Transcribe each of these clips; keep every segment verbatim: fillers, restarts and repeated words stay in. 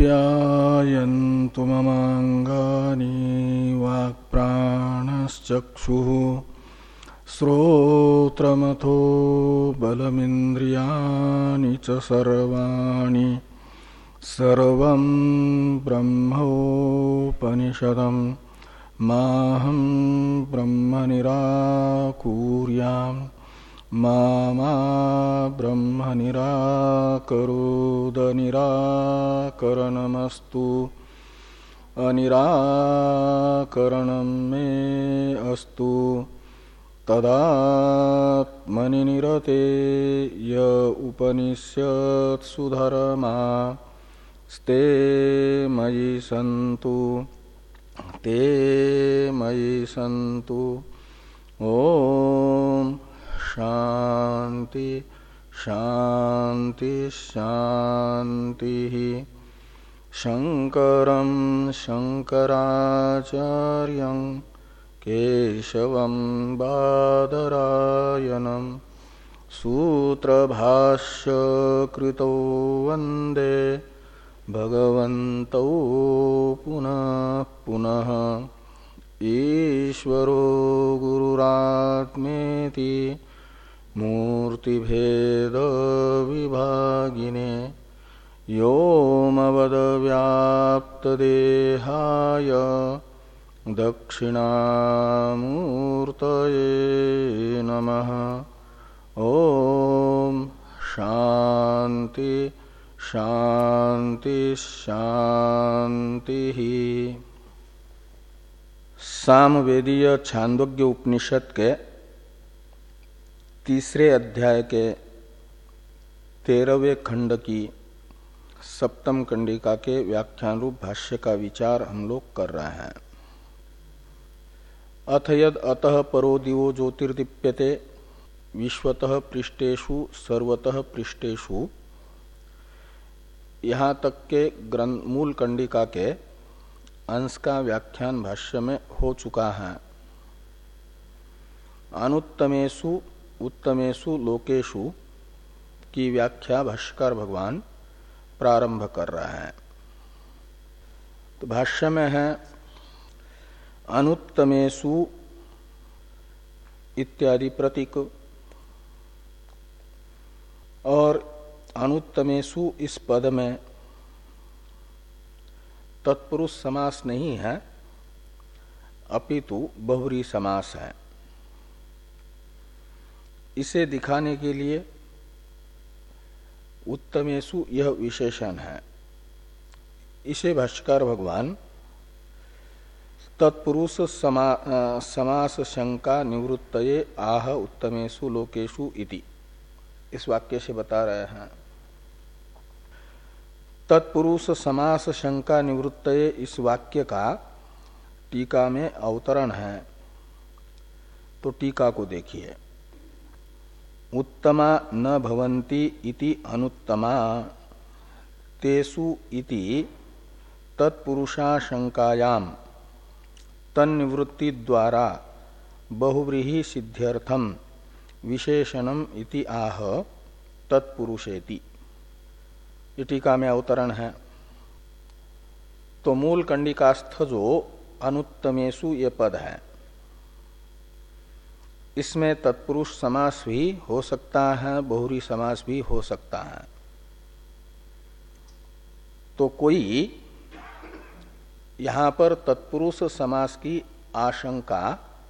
आप्यायन्तु ममाङ्गानि वाक्प्राणश्चक्षुः श्रोत्रमथो बलमिन्द्रियाणि च सर्वाणि सर्वं ब्रह्मोपनिषदं माहं ब्रह्म निराकुर्याम् मा मा ब्रह्म निराकरोद निराकरणमस्तु अनिराकरणं मे अस्तु तदात्मनि निरते य उपनिषत्सु धर्मा स्ते मयि सन्तु ते मयि सन्तु। ओम शांति शांति शांति। शंकरं शंकराचार्यं केशवं बादरायणं सूत्रभाष्य कृतो वंदे भगवन्तौ पुनः पुनः। ईश्वरो गुरुरात्मेति मूर्तिभेद विभागिने व्योमवद्व्याप्तदेहाय दक्षिणामूर्तये नमः। ओम शांति शांति शांति। सामवेदीय छांदोग्य उपनिषद के तीसरे अध्याय के तेरहवें खंड की सप्तम कंडिका के व्याख्यान रूप भाष्य का विचार हम लोग कर रहे हैं। अथ यद अतः परो दिवो ज्योतिर्दीप्यते विश्वतः पृष्ठेषु सर्वतः पृष्ठेषु, यहाँ तक के ग्रंथ मूल कंडिका के अंश का व्याख्यान भाष्य में हो चुका है। अनुत्तमेषु उत्तमेषु लोकेषु की व्याख्या भाष्यकार भगवान प्रारंभ कर रहा है। तो भाष्य में है अनुत्तमेषु इत्यादि प्रतीक, और अनुत्तमेषु इस पद में तत्पुरुष समास नहीं है, अपितु बहुव्रीहि समास है। इसे दिखाने के लिए उत्तमेषु यह विशेषण है। इसे भाष्यकार भगवान तत्पुरुष समा, समास शंका निवृत्तये आह उत्तमेषु लोकेषु इति इस वाक्य से बता रहे हैं। तत्पुरुष समास शंका निवृत्तये इस वाक्य का टीका में अवतरण है। तो टीका को देखिए। उत्तमा न भवन्ति इति अनुत्तमा तेषु इति तत्पुरुषाशंकायां तन्निवृत्ति द्वारा बहुव्रीहि सिद्ध्यर्थम विशेषणम इति आह तत्पुरुषेति। ये टीका में अवतरण है। तो मूल कंडिकास्थ जो अनुत्तमेषु ये पद है, इसमें तत्पुरुष समास भी हो सकता है, बहुव्रीहि समास भी हो सकता है। तो कोई यहां पर तत्पुरुष समास की आशंका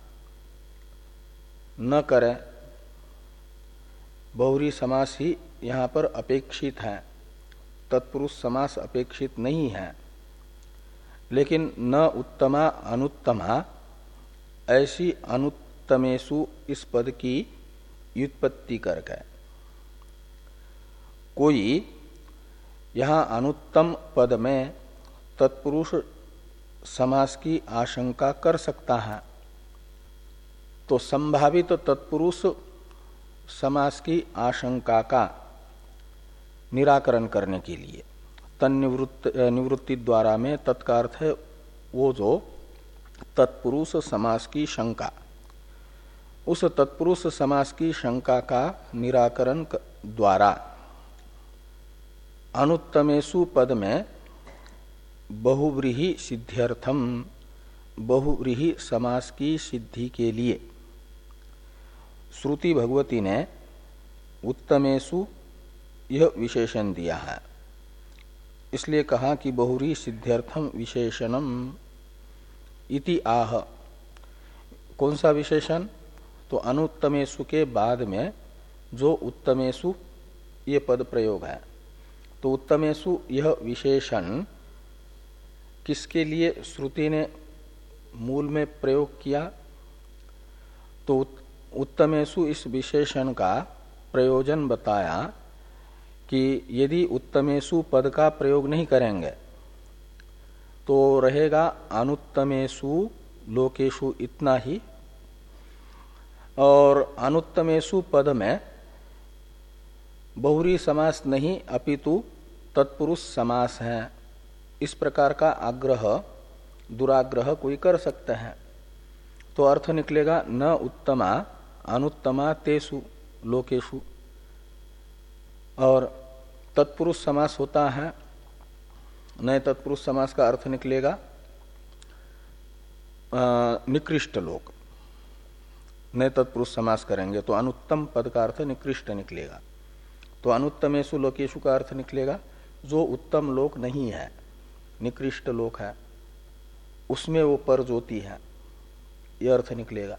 न करे, बहुव्रीहि समास ही यहां पर अपेक्षित है, तत्पुरुष समास अपेक्षित नहीं है। लेकिन न उत्तमा अनुत्तमा ऐसी अनुत्तमेषु इस पद की व्युत्पत्ति करके कोई यहां अनुत्तम पद में तत्पुरुष समास की आशंका कर सकता है। तो संभावित तत्पुरुष समास की आशंका का निराकरण करने के लिए तन्निवृत्त निवृत्ति द्वारा में तत्का अर्थ है वो जो तत्पुरुष समास की शंका, उस तत्पुरुष समास की शंका का निराकरण द्वारा अनुत्तमेषु पद में बहुव्रीहि सिद्ध्यर्थम, बहुव्रीहि समास की सिद्धि के लिए श्रुति भगवती ने उत्तमेषु यह विशेषण दिया है। इसलिए कहा कि बहुव्रीहि सिद्ध्यर्थम विशेषणम इति आह। कौन सा विशेषण? तो अनुत्तमेषु के बाद में जो उत्तमेषु ये पद प्रयोग है, तो उत्तमेषु यह विशेषण किसके लिए श्रुति ने मूल में प्रयोग किया? तो उत्तमेषु इस विशेषण का प्रयोजन बताया कि यदि उत्तमेषु पद का प्रयोग नहीं करेंगे तो रहेगा अनुत्तमेषु लोकेषु इतना ही, और अनुत्तमेषु पद में बहुव्रीहि समास नहीं अपितु तत्पुरुष समास है, इस प्रकार का आग्रह दुराग्रह कोई कर सकते हैं। तो अर्थ निकलेगा न उत्तमा अनुत्तमा तेषु लोकेषु, और तत्पुरुष समास होता है, नए तत्पुरुष समास का अर्थ निकलेगा निकृष्ट लोक। नए तत्पुरुष समास करेंगे तो अनुत्तम पद का अर्थ निकृष्ट निकलेगा। तो अनुत्तमेषु लोकेषु का अर्थ निकलेगा जो उत्तम लोक नहीं है, निकृष्ट लोक है, उसमें वो पर ज्योति है, यह अर्थ निकलेगा।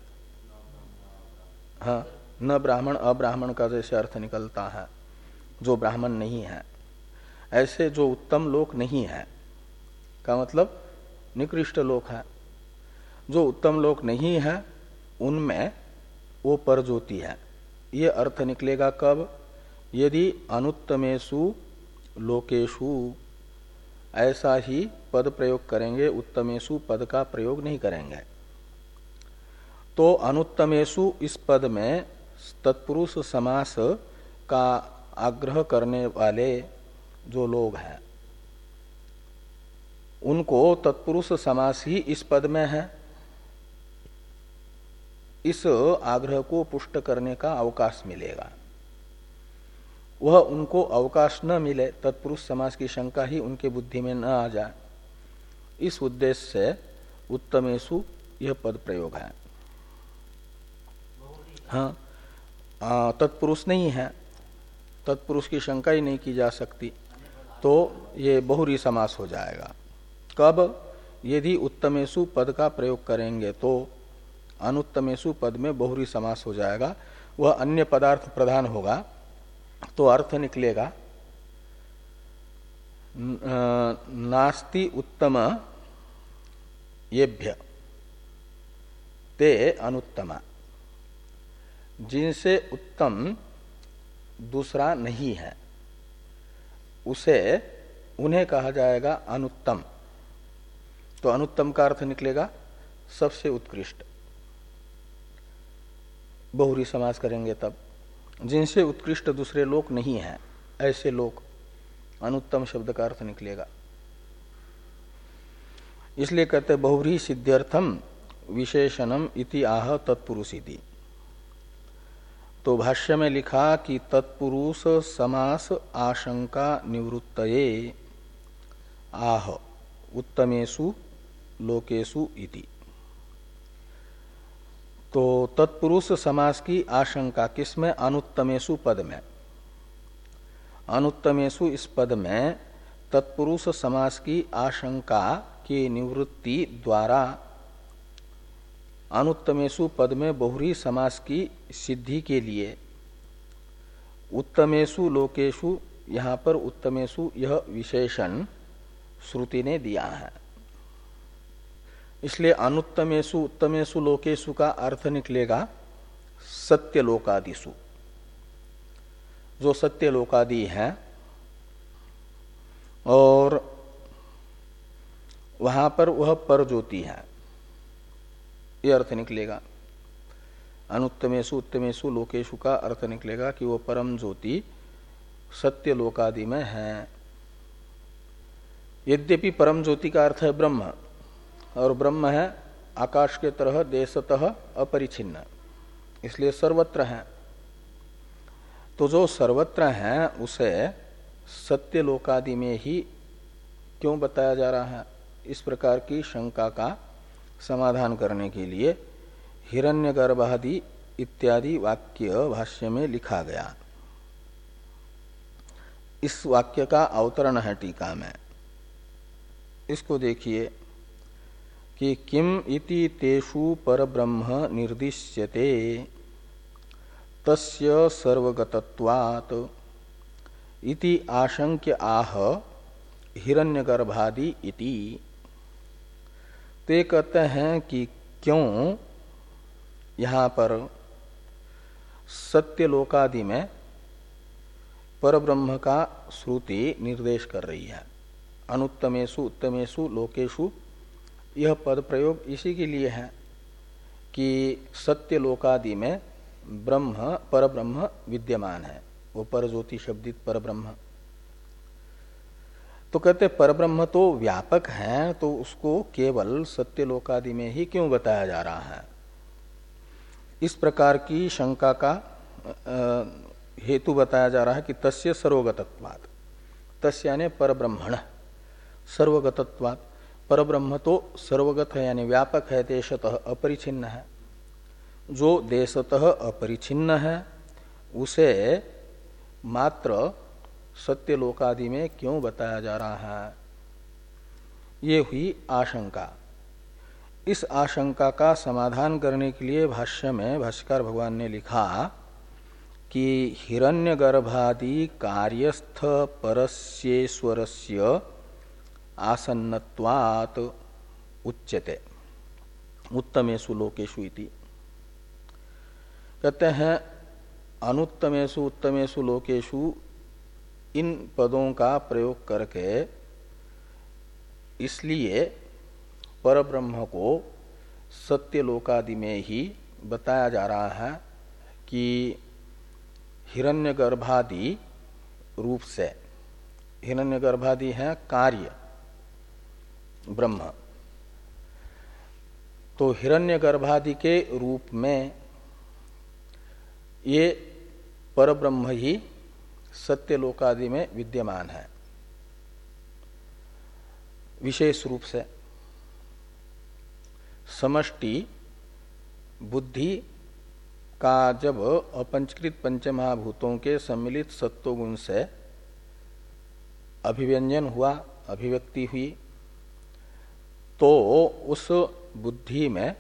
हाँ, न ब्राह्मण अब्राह्मण का जैसे अर्थ निकलता है, जो ब्राह्मण नहीं है, ऐसे जो उत्तम लोक नहीं है का मतलब निकृष्ट लोक है। जो उत्तम लोक नहीं है उनमें वो पर ज्योति है, ये अर्थ निकलेगा कब? यदि अनुत्तमेषु लोकेषु ऐसा ही पद प्रयोग करेंगे, उत्तमेषु पद का प्रयोग नहीं करेंगे। तो अनुत्तमेषु इस पद में तत्पुरुष समास का आग्रह करने वाले जो लोग हैं उनको तत्पुरुष समास ही इस पद में है, इस आग्रह को पुष्ट करने का अवकाश मिलेगा। वह उनको अवकाश न मिले, तत्पुरुष समास की शंका ही उनके बुद्धि में न आ जाए, इस उद्देश्य से उत्तमेषु यह पद प्रयोग है। हाँ, तत्पुरुष नहीं है, तत्पुरुष की शंका ही नहीं की जा सकती, तो ये बहुव्रीहि समास हो जाएगा। कब? यदि उत्तमेषु पद का प्रयोग करेंगे तो अनुत्तमेषु पद में बहुव्रीहि समास हो जाएगा, वह अन्य पदार्थ प्रधान होगा। तो अर्थ निकलेगा नास्ति उत्तम येभ्य ते अनुत्तमा, जिनसे उत्तम दूसरा नहीं है उसे उन्हें कहा जाएगा अनुत्तम। तो अनुत्तम का अर्थ निकलेगा सबसे उत्कृष्ट, बहुव्रीहि समास करेंगे तब। जिनसे उत्कृष्ट दूसरे लोक नहीं है, ऐसे लोक, अनुत्तम शब्द का अर्थ निकलेगा। इसलिए कहते बहुव्रीहि सिद्ध्यर्थम विशेषणम इति आह तत्पुरुषिति। तो भाष्य में लिखा कि तत्पुरुष समास आशंका निवृत्तये आह उत्तमेषु लोकेषु इति। तो तत्पुरुष समास की आशंका किसमें? अनुत्तमेषु पद में। अनुत्तमेषु इस पद में तत्पुरुष समास की आशंका की निवृत्ति द्वारा अनुत्तमेषु पद में बहुव्रीहि समास की सिद्धि के लिए उत्तमेषु लोकेषु, यहाँ पर उत्तमेषु यह विशेषण श्रुति ने दिया है। इसलिए अनुत्तमेषु उत्तमेषु लोकेषु का अर्थ निकलेगा सत्य लोकादिषु। जो सत्य लोकादि है और वहां पर वह पर ज्योति है, यह अर्थ निकलेगा। अनुत्तमेषु उत्तमेषु लोकेषु का अर्थ निकलेगा कि वह परम ज्योति सत्य लोकादि में है। यद्यपि परम ज्योति का अर्थ है ब्रह्म, और ब्रह्म है आकाश के तरह देशतः अपरिछिन्न, इसलिए सर्वत्र है। तो जो सर्वत्र है उसे सत्य लोकादि में ही क्यों बताया जा रहा है, इस प्रकार की शंका का समाधान करने के लिए हिरण्यगर्भादि इत्यादि वाक्य भाष्य में लिखा गया। इस वाक्य का अवतरण है टीका में। इसको देखिए कि किम इति तेषु परब्रह्म निर्दिश्यते तस्य सर्वगतत्वात् इति आशंक्य आह हिरण्यगर्भादि इति। ते कहते हैं कि क्यों यहाँ पर सत्यलोकादि में परब्रह्म का श्रुति निर्देश कर रही है। अनुत्तमेषु उत्तमेषु लोकेषु, यह पद प्रयोग इसी के लिए है कि सत्यलोकादि में ब्रह्म परब्रह्म विद्यमान है, वो परज्योति शब्दित परब्रह्म। तो कहते परब्रह्म तो व्यापक है, तो उसको केवल सत्यलोकादि में ही क्यों बताया जा रहा है। इस प्रकार की शंका का हेतु बताया जा रहा है कि तस्य सर्वगतत्वात्, तस्य यानी परब्रह्मण, सर्वगतत्वात्, परब्रह्म तो सर्वगत है यानी व्यापक है, देशतः अपरिछिन्न है। जो देशतः अपरिछिन्न है उसे मात्र सत्यलोकादि में क्यों बताया जा रहा है, ये हुई आशंका। इस आशंका का समाधान करने के लिए भाष्य में भाष्यकार भगवान ने लिखा कि हिरण्यगर्भादि कार्यस्थ परस्येश्वरस्य आसन्नत्वात् उच्यते उत्तमेषु लोकेषु इति। कहते हैं अनुत्तमेषु उत्तमेषु लोकेषु, इन पदों का प्रयोग करके इसलिए परब्रह्म को सत्यलोकादि में ही बताया जा रहा है कि हिरण्यगर्भादि रूप से, हिरण्यगर्भादि है कार्य ब्रह्म, तो हिरण्यगर्भादि के रूप में ये परब्रह्म ही सत्यलोकादि में विद्यमान है विशेष रूप से। समष्टि बुद्धि का जब अपंचकृत पंचमहाभूतों के सम्मिलित सत्वगुण से अभिव्यंजन हुआ, अभिव्यक्ति हुई, तो उस बुद्धि में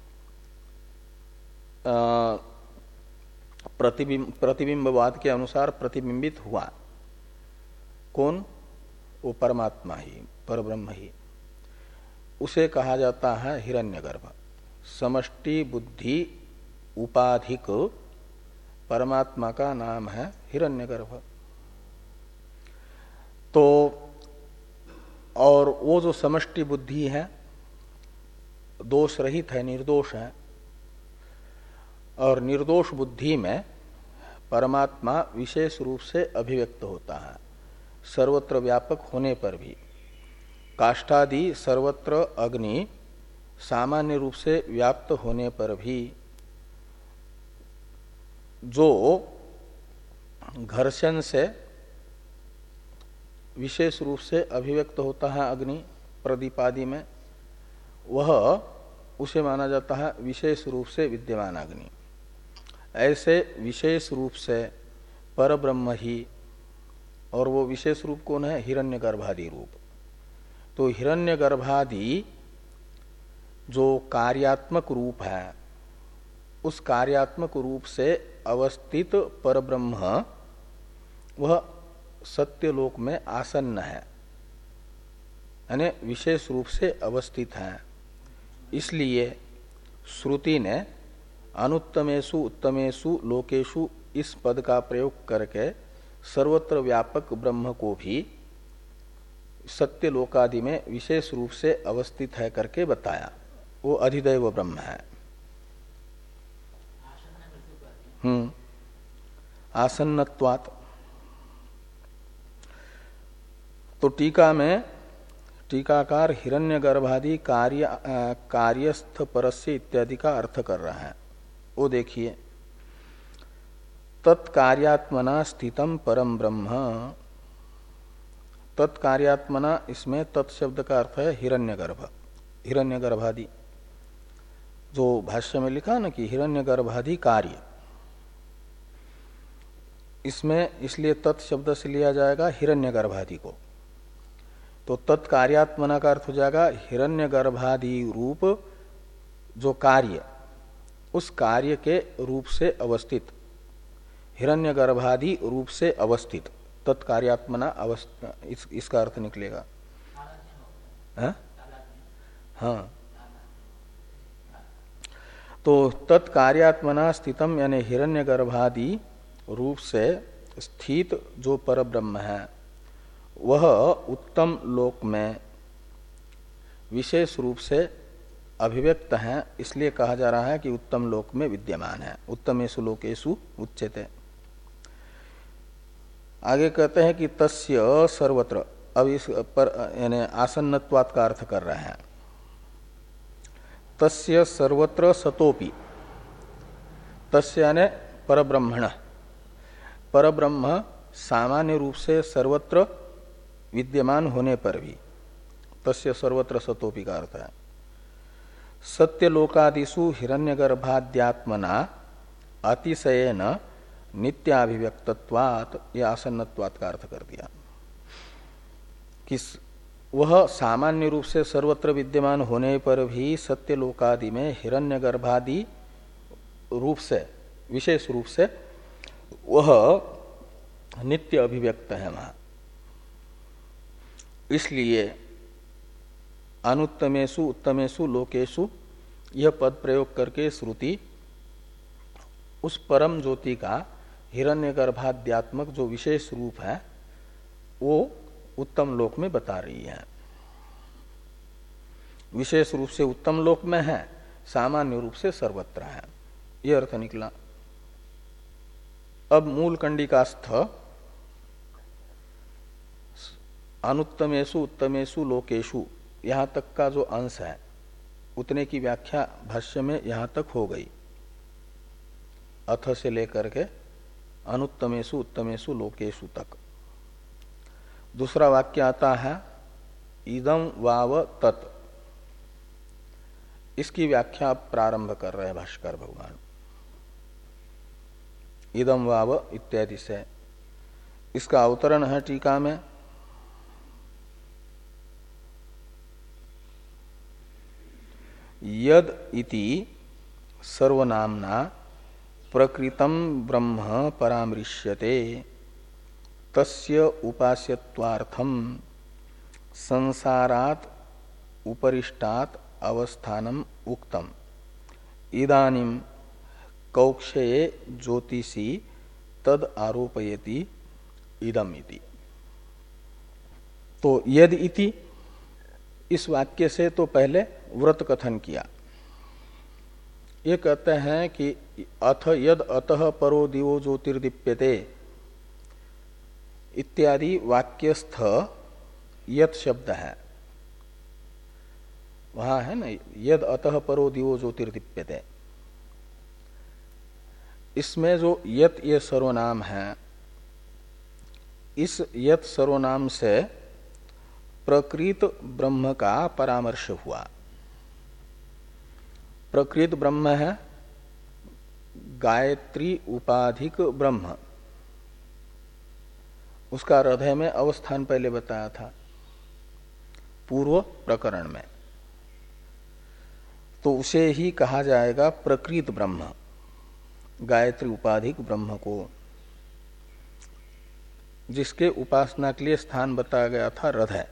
प्रतिबिंब प्रतिबिंबवाद के अनुसार प्रतिबिंबित हुआ। कौन? वो परमात्मा ही, परब्रह्म ही। उसे कहा जाता है हिरण्यगर्भ। समष्टि बुद्धि उपाधिक परमात्मा का नाम है हिरण्यगर्भ। तो और वो जो समष्टि बुद्धि है दोष रहित है, निर्दोष है, और निर्दोष बुद्धि में परमात्मा विशेष रूप से अभिव्यक्त होता है, सर्वत्र व्यापक होने पर भी। काष्ठादि सर्वत्र अग्नि सामान्य रूप से व्याप्त होने पर भी जो घर्षण से विशेष रूप से अभिव्यक्त होता है अग्नि प्रदीपादि में, वह उसे माना जाता है विशेष रूप से विद्यमान अग्नि। ऐसे विशेष रूप से परब्रह्म ही, और वो विशेष रूप कौन है? हिरण्यगर्भादि रूप। तो हिरण्यगर्भादि जो कार्यात्मक रूप है, उस कार्यात्मक रूप से अवस्थित परब्रह्म वह सत्यलोक में आसन्न है, यानी विशेष रूप से अवस्थित है। इसलिए श्रुति ने अनुत्तमेषु उत्तमेषु लोकेषु इस पद का प्रयोग करके सर्वत्र व्यापक ब्रह्म को भी सत्यलोकादि में विशेष रूप से अवस्थित है करके बताया। वो अधिदैव ब्रह्म है। हम्म आसन्नत्वात्। तो टीका में टीकाकार हिरण्यगर्भादि कार्य कार्यस्थ परस्य इत्यादि का अर्थ कर रहा है। वो देखिए, तत्कार्यात्मना स्थितम परम ब्रह्म, तत्कार्यात्मना, इसमें तत्शब्द का अर्थ है हिरण्यगर्भ, हिरण्यगर्भादि। जो भाष्य में लिखा ना कि हिरण्यगर्भादि कार्य, इसमें इसलिए तत्शब्द से लिया जाएगा हिरण्यगर्भादि को। तो तत्कार्यात्मना का अर्थ हो जाएगा हिरण्यगर्भादि रूप जो कार्य, उस कार्य के रूप से अवस्थित, हिरण्यगर्भादि रूप से अवस्थित तत्कार्यात्मना अवस्था, इस, इसका अर्थ निकलेगा। हाँ हाँ, तो तत्कार्यात्मना स्थितम यानी हिरण्यगर्भादि रूप से स्थित जो परब्रह्म है वह उत्तम लोक में विशेष रूप से अभिव्यक्त है, इसलिए कहा जा रहा है कि उत्तम लोक में विद्यमान है। उत्तमेषु लोकेषु उच्यते। आगे कहते हैं कि तस्य सर्वत्र, अब इस पर यानी आसन्नत्वात् का अर्थ कर रहे हैं। तस्य सर्वत्र सतोपि, तस्य यानी परब्रह्मण, परब्रह्म सामान्य रूप से सर्वत्र विद्यमान होने पर भी, तस्य सर्वत्र सतोपि का अर्थ है सत्यलोकादिषु हिरण्यगर्भाद्यात्मना अतिशयेन नित्याभिव्यक्तत्वात्, यह आसन्नत्वात् का अर्थ कर दिया कि वह सामान्य रूप से सर्वत्र विद्यमान होने पर भी सत्यलोकादि में हिरण्यगर्भादि रूप से, विशेष रूप से वह नित्य अभिव्यक्त है वहां। इसलिए अनुत्तमेषु उत्तमेषु लोकेषु यह पद प्रयोग करके श्रुति उस परम ज्योति का हिरण्यगर्भाद्यात्मक जो विशेष रूप है वो उत्तम लोक में बता रही है। विशेष रूप से उत्तम लोक में है, सामान्य रूप से सर्वत्र है, यह अर्थ निकला। अब मूल कंडिकास्थ अनुत्तमेषु उत्तमेषु लोकेषु यहां तक का जो अंश है उतने की व्याख्या भाष्य में यहां तक हो गई। अथ से लेकर के अनुत्तमेषु उत्तमेषु लोकेषु तक। दूसरा वाक्य आता है इदं वाव तत्, इसकी व्याख्या प्रारंभ कर रहे हैं भाष्कर भगवान। इदं वाव इत्यादि से इसका अवतरण है टीका में। यद इति सर्वनामना प्रकृतं ब्रह्म परामृश्यते तस्य उपास्यत्वार्थम संसारात् उपरिष्टात् अवस्थानम उक्तम इदानीम कौक्षये ज्योतिषी तद आरोपयति इदम इति। तो यद इति इस वाक्य से तो पहले व्रत कथन किया। ये कहते हैं कि अथ यद अतः परो दिवो ज्योतिर्दीप्यते इत्यादि वाक्यस्थ यत शब्द है, वहां है ना, यद अतः परो दिवो ज्योतिर्दीप्यते, इसमें जो यत ये सर्वनाम है, इस यत सर्वनाम से प्रकृत ब्रह्म का परामर्श हुआ। प्रकृत ब्रह्म है गायत्री उपाधिक ब्रह्म, उसका हृदय में अवस्थान पहले बताया था पूर्व प्रकरण में, तो उसे ही कहा जाएगा प्रकृत ब्रह्म, गायत्री उपाधिक ब्रह्म को, जिसके उपासना के लिए स्थान बताया गया था हृदय।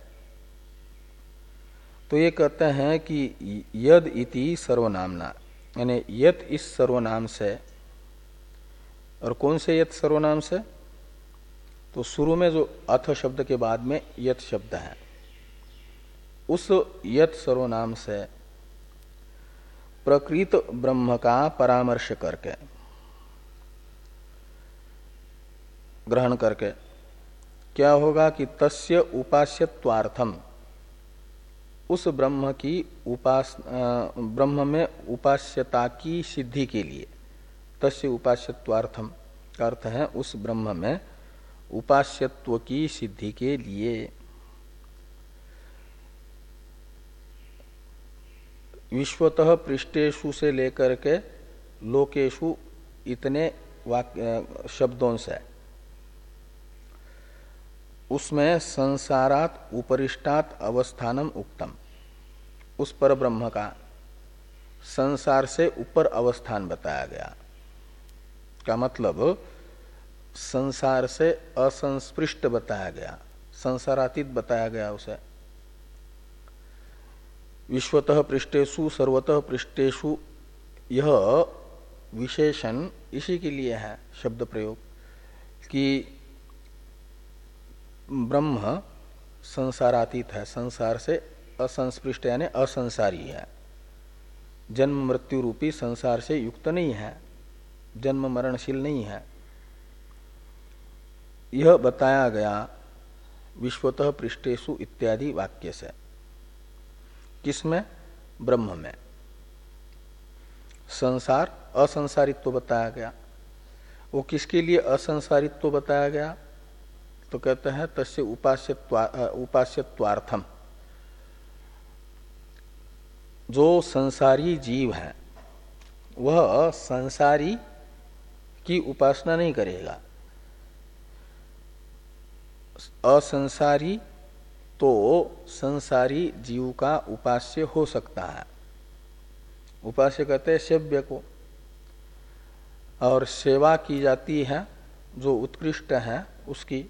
तो ये कहते हैं कि यद इति सर्वनामना, यानी यत इस सर्वनाम से, और कौन से यत सर्वनाम से, तो शुरू में जो अथ शब्द के बाद में यत शब्द है, उस यत सर्वनाम से प्रकृत ब्रह्म का परामर्श करके, ग्रहण करके क्या होगा कि तस्य उपास्यत्वार्थम, उस ब्रह्म की उपास ब्रह्म में उपास्यता की सिद्धि के लिए, तस्य उपास्यत्वार्थम का अर्थ है उस ब्रह्म में उपास्यत्व की सिद्धि के लिए, विश्वतः पृष्ठेषु से लेकर के लोकेषु इतने वाक्य शब्दों से उसमें संसारात उपरिष्टात अवस्थानम उक्तम, उस पर ब्रह्म का संसार से ऊपर अवस्थान बताया गया। का मतलब संसार से असंस्पृष्ट बताया गया, संसारातीत बताया गया उसे। विश्वतः पृष्ठेषु सर्वतः पृष्ठेषु, यह विशेषण इसी के लिए है शब्द प्रयोग कि ब्रह्म संसारातीत है, संसार से असंस्पृष्ट यानी असंसारी है, जन्म मृत्यु रूपी संसार से युक्त नहीं है, जन्म मरणशील नहीं है। यह बताया गया विश्वतः पृष्ठेषु इत्यादि वाक्य से। किसमें? ब्रह्म में। संसार असंसारित्व बताया गया। वो किसके लिए असंसारित्व बताया गया? तो कहते हैं तस्य उपास्यत्वा उपास्यत्वार्थम, जो संसारी जीव है वह संसारी की उपासना नहीं करेगा। असंसारी तो संसारी जीव का उपास्य हो सकता है। उपास्य कहते हैं सेव्य को, और सेवा की जाती है जो उत्कृष्ट है उसकी।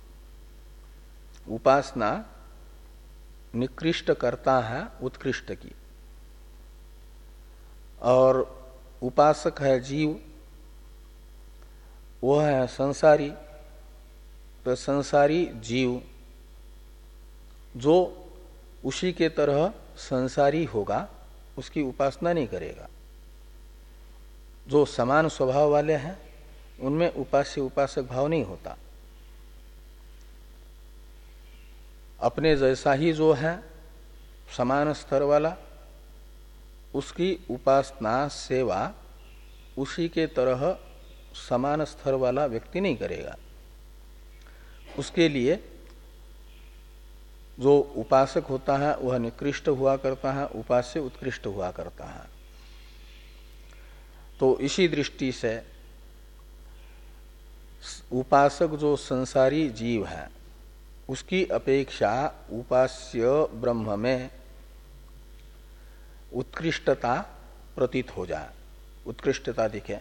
उपासना निकृष्ट करता है उत्कृष्ट की, और उपासक है जीव, वह है संसारी। तो संसारी जीव जो उसी के तरह संसारी होगा उसकी उपासना नहीं करेगा। जो समान स्वभाव वाले हैं उनमें उपास्य उपासक भाव नहीं होता। अपने जैसा ही जो है समान स्तर वाला, उसकी उपासना सेवा उसी के तरह समान स्तर वाला व्यक्ति नहीं करेगा। उसके लिए जो उपासक होता है वह निकृष्ट हुआ करता है, उपास्य उत्कृष्ट हुआ करता है। तो इसी दृष्टि से उपासक जो संसारी जीव है उसकी अपेक्षा उपास्य ब्रह्म में उत्कृष्टता प्रतीत हो जाए, उत्कृष्टता दिखे।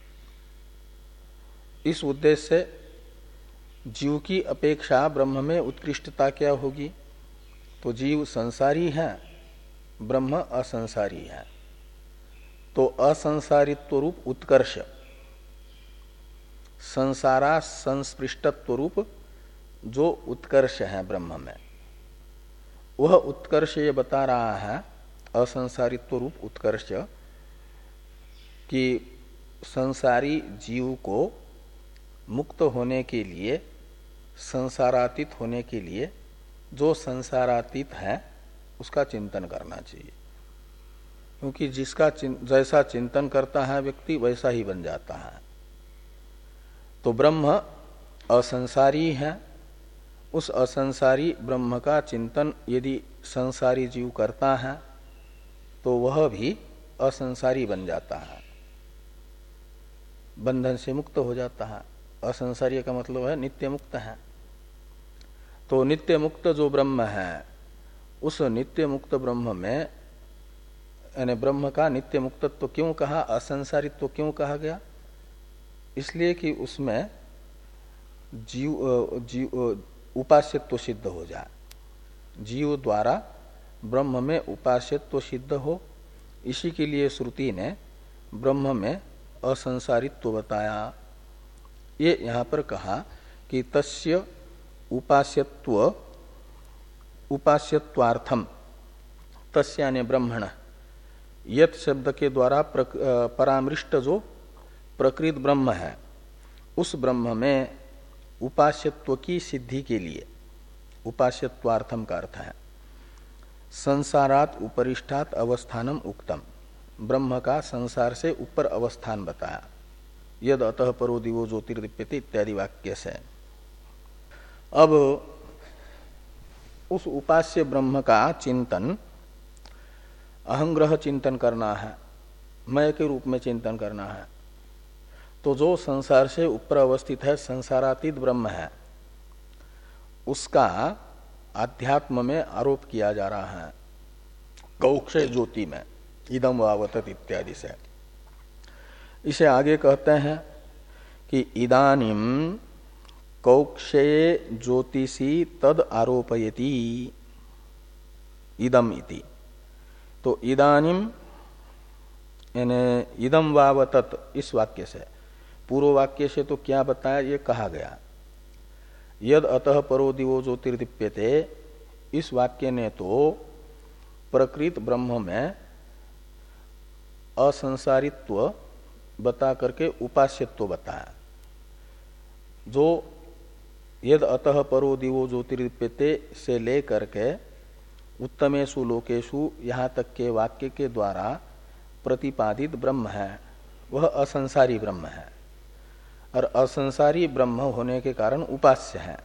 इस उद्देश्य से जीव की अपेक्षा ब्रह्म में उत्कृष्टता क्या होगी? तो जीव संसारी है, ब्रह्म असंसारी है। तो असंसारित्व रूप उत्कर्ष, संसारा संस्पृष्टत्व रूप जो उत्कर्ष है ब्रह्म में, वह उत्कर्ष ये बता रहा है, असंसारित्व रूप उत्कर्ष, कि संसारी जीव को मुक्त होने के लिए, संसारातीत होने के लिए जो संसारातीत है उसका चिंतन करना चाहिए। क्योंकि जिसका चिं, जैसा चिंतन करता है व्यक्ति वैसा ही बन जाता है। तो ब्रह्म असंसारी है, उस असंसारी ब्रह्म का चिंतन यदि संसारी जीव करता है तो वह भी असंसारी बन जाता है, बंधन से मुक्त हो जाता है। असंसारी का मतलब है नित्य मुक्त है। तो नित्य मुक्त जो ब्रह्म है, उस नित्य मुक्त ब्रह्म में, यानी ब्रह्म का नित्य मुक्तत्व तो क्यों कहा, असंसारित्व तो क्यों कहा गया? इसलिए कि उसमें जीव जीव उपास्यत्व सिद्ध हो जाए, जीव द्वारा ब्रह्म में उपास्यत्व सिद्ध हो। इसी के लिए श्रुति ने ब्रह्म में असंसारित्व बताया। ये यहाँ पर कहा कि तस्य उपास्यत्व उपास्यत्वार्थम, तस्य यानी ब्रह्मण, यत शब्द के द्वारा परामृष्ट जो प्रकृत ब्रह्म है, उस ब्रह्म में उपास्यत्व की सिद्धि के लिए, उपास्यत्वार्थम का अर्थ है संसारात उपरिष्ठात अवस्थानम उक्तम, ब्रह्म का संसार से ऊपर अवस्थान बताया। यद अतः परो दिवो ज्योतिर्दीप्यते इत्यादि वाक्य से। अब उस उपास्य ब्रह्म का चिंतन अहंग्रह चिंतन करना है, मैं के रूप में चिंतन करना है, तो जो संसार से ऊपर अवस्थित है, संसारातीत ब्रह्म है, उसका आध्यात्म में आरोप किया जा रहा है कौक्षे ज्योति में, इदम वावतत इत्यादि से। इसे आगे कहते हैं कि इदानीम कौक्षे ज्योतिषी तद आरोपयति इदम इति। तो इदानीम यानी इदम वावतत इस वाक्य से, पूर्व वाक्य से तो क्या बताया, ये कहा गया यद अतः परो दिवो ज्योतिर्दीप्यते, इस वाक्य ने तो प्रकृत ब्रह्म में असंसारित्व बता करके उपास्यत्व बताया। जो यद अतः परो दिवो ज्योतिर्दीप्यते से ले करके उत्तमेषु लोकेषु यहाँ तक के वाक्य के द्वारा प्रतिपादित ब्रह्म है, वह असंसारी ब्रह्म है, और असंसारी ब्रह्म होने के कारण उपास्य है।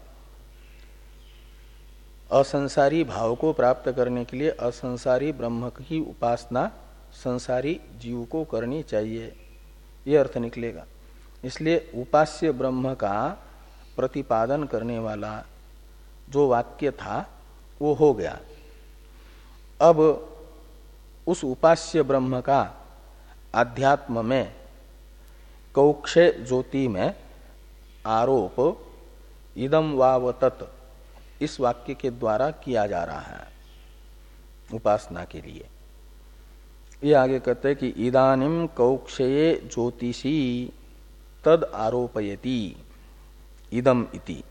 असंसारी भाव को प्राप्त करने के लिए असंसारी ब्रह्म की उपासना संसारी जीव को करनी चाहिए, ये अर्थ निकलेगा। इसलिए उपास्य ब्रह्म का प्रतिपादन करने वाला जो वाक्य था वो हो गया। अब उस उपास्य ब्रह्म का अध्यात्म में कौक्षे ज्योति में आरोप इदम वावतत इस वाक्य के द्वारा किया जा रहा है उपासना के लिए। ये आगे कहते हैं कि इदानिम कौक्षये ज्योतिषी तद आरोपयति इदम इति।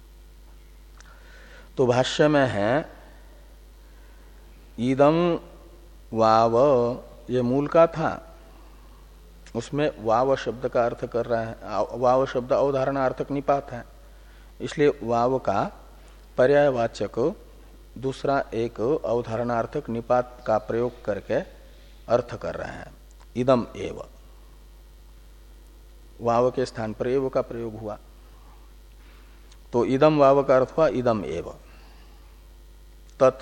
तो भाष्य में है इदम वाव, ये मूल का था, उसमें वाव शब्द का अर्थ कर रहा है। वाव शब्द अवधारणार्थक निपात है, इसलिए वाव का पर्यायवाचक दूसरा एक अवधारणार्थक निपात का प्रयोग करके अर्थ कर रहे हैं। इदम एव, वाव के स्थान पर एव का प्रयोग हुआ, तो इदम वाव का अर्थ हुआ इदम एव। तत्,